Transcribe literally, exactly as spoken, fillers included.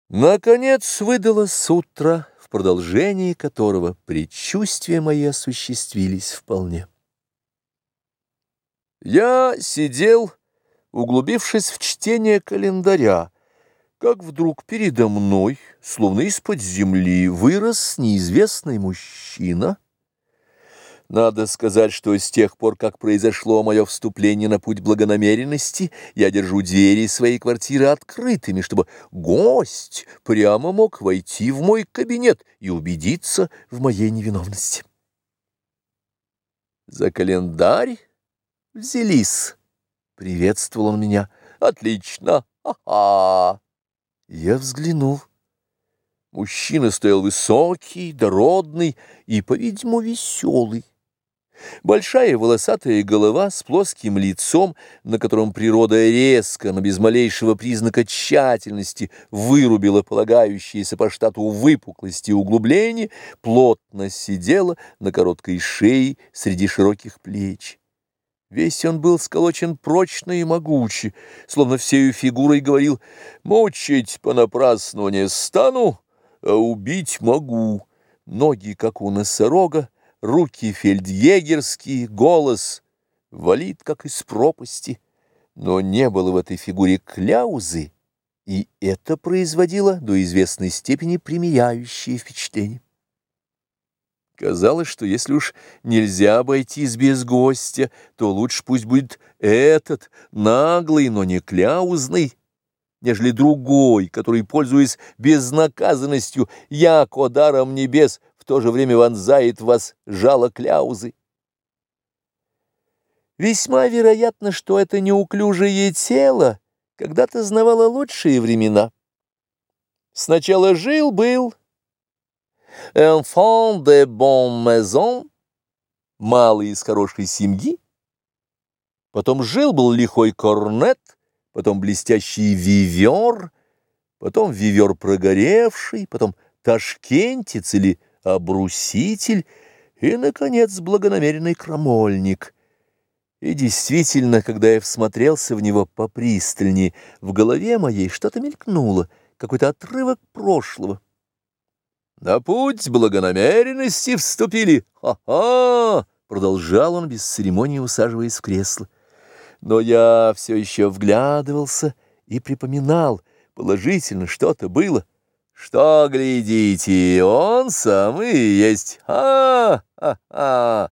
Наконец выдалось утро, в продолжении которого предчувствия мои осуществились вполне. Я сидел, углубившись в чтение календаря, как вдруг передо мной, словно из-под земли, вырос неизвестный мужчина. Надо сказать, что с тех пор, как произошло мое вступление на путь благонамеренности, я держу двери своей квартиры открытыми, чтобы гость прямо мог войти в мой кабинет и убедиться в моей невиновности. «За календарь взялись», — приветствовал он меня. «Отлично! Ха-ха!» Я взглянул. Мужчина стоял высокий, дородный и, по-видимому, веселый. Большая волосатая голова с плоским лицом, на котором природа резко, но без малейшего признака тщательности вырубила полагающиеся по штату выпуклости и углубления, плотно сидела на короткой шее среди широких плеч. Весь он был сколочен прочно и могуче, словно всею фигурой говорил: «Мучить понапрасну не стану, а убить могу». Ноги, как у носорога, руки фельдъегерские, голос валит, как из пропасти. Но не было в этой фигуре кляузы, и это производило до известной степени примиряющее впечатление. Казалось, что если уж нельзя обойтись без гостя, то лучше пусть будет этот, наглый, но не кляузный, нежели другой, который, пользуясь безнаказанностью, яко даром небес, в то же время вонзает в вас жало кляузы. Весьма вероятно, что это неуклюжее тело когда-то знавало лучшие времена. Сначала жил-был enfant de bonne maison, малый из хорошей семьи, потом жил-был лихой корнет, потом блестящий вивер, потом вивер прогоревший, потом ташкентец или обруситель и, наконец, благонамеренный крамольник. И действительно, когда я всмотрелся в него попристальнее, в голове моей что-то мелькнуло, какой-то отрывок прошлого. «На путь благонамеренности вступили! Ха-ха!» — продолжал он без церемонии, усаживаясь в кресло. Но я все еще вглядывался и припоминал, положительно что-то было. «Что глядите, он самый есть! Ха-ха-ха!»